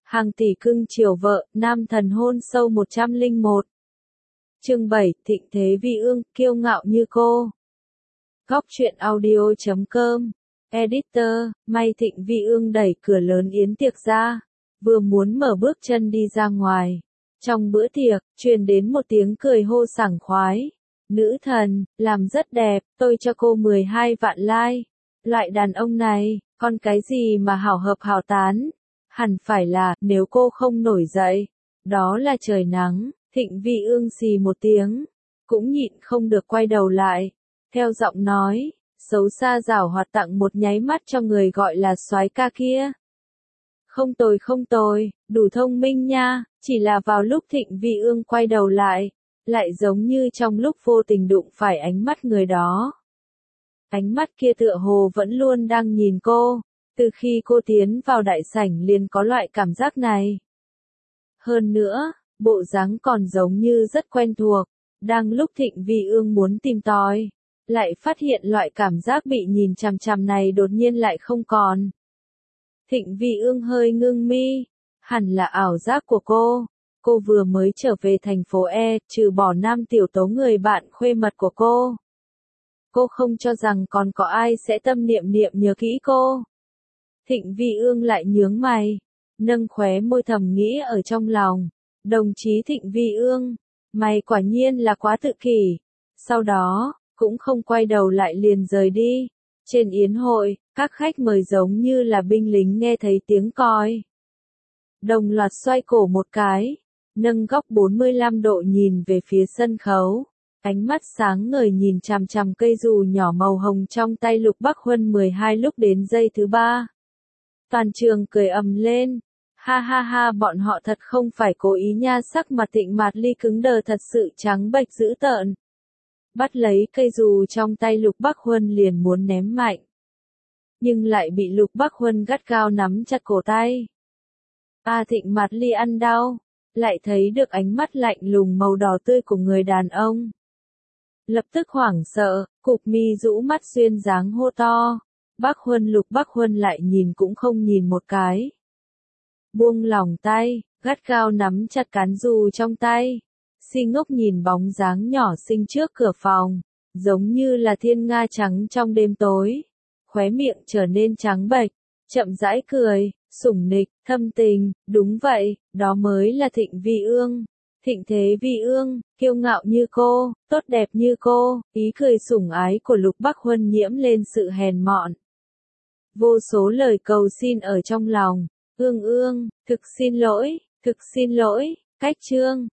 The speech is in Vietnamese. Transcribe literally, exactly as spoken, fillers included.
Hàng tỷ cưng chiều vợ, nam thần hôn sâu một trăm lẻ một. Chương bảy, Thịnh thế vi ương, kiêu ngạo như cô. Góc truyện audio chấm com. Editor, may Thịnh vi ương đẩy cửa lớn yến tiệc ra, vừa muốn mở bước chân đi ra ngoài. Trong bữa tiệc, truyền đến một tiếng cười hô sảng khoái. Nữ thần, làm rất đẹp, tôi cho cô mười hai vạn like. Loại đàn ông này, con cái gì mà hảo hợp hảo tán. Hẳn phải là, nếu cô không nổi dậy, đó là trời nắng. Thịnh vi ương xì một tiếng, cũng nhịn không được quay đầu lại. Theo giọng nói, xấu xa giảo hoạt tặng một nháy mắt cho người gọi là soái ca kia. Không tồi không tồi, đủ thông minh nha, chỉ là vào lúc Thịnh vi ương quay đầu lại, lại giống như trong lúc vô tình đụng phải ánh mắt người đó. Ánh mắt kia tựa hồ vẫn luôn đang nhìn cô, từ khi cô tiến vào đại sảnh liền có loại cảm giác này. Hơn nữa, bộ dáng còn giống như rất quen thuộc, đang lúc Thịnh vi ương muốn tìm tòi, lại phát hiện loại cảm giác bị nhìn chằm chằm này đột nhiên lại không còn. Thịnh vi ương hơi ngưng mi, hẳn là ảo giác của cô. Cô vừa mới trở về thành phố E, trừ bỏ Nam Tiểu Tố người bạn khuê mật của cô. Cô không cho rằng còn có ai sẽ tâm niệm niệm nhớ kỹ cô. Thịnh vi ương lại nhướng mày, nâng khóe môi thầm nghĩ ở trong lòng. Đồng chí Thịnh vi ương, mày quả nhiên là quá tự kỷ. Sau đó, cũng không quay đầu lại liền rời đi. Trên yến hội, các khách mời giống như là binh lính nghe thấy tiếng còi. Đồng loạt xoay cổ một cái, nâng góc bốn mươi lăm độ nhìn về phía sân khấu. Ánh mắt sáng ngời nhìn chằm chằm cây dù nhỏ màu hồng trong tay Lục Bắc Huân mười hai lúc đến giây thứ ba. Toàn trường cười ầm lên. Ha ha ha, bọn họ thật không phải cố ý nha. Sắc mặt Thịnh Mạt Ly cứng đờ thật sự trắng bệch dữ tợn. Bắt lấy cây dù trong tay Lục Bắc Huân liền muốn ném mạnh. Nhưng lại bị Lục Bắc Huân gắt gao nắm chặt cổ tay. A Thịnh Mạt Ly ăn đau, lại thấy được ánh mắt lạnh lùng màu đỏ tươi của người đàn ông. Lập tức hoảng sợ, cụp mi rũ mắt duyên dáng hô to. Bắc Huân Lục Bắc Huân lại nhìn cũng không nhìn một cái. Buông lỏng tay, gắt gao nắm chặt cán dù trong tay. Si ngốc nhìn bóng dáng nhỏ xinh trước cửa phòng, giống như là thiên nga trắng trong đêm tối. Khóe miệng trở nên trắng bệch, chậm rãi cười, sủng nịch, thâm tình, đúng vậy, đó mới là Thịnh vi ương. Thịnh thế vi ương, kiêu ngạo như cô, tốt đẹp như cô, ý cười sủng ái của Lục Bắc Huân nhiễm lên sự hèn mọn. Vô số lời cầu xin ở trong lòng, ương ương, thực xin lỗi, thực xin lỗi, cách chương.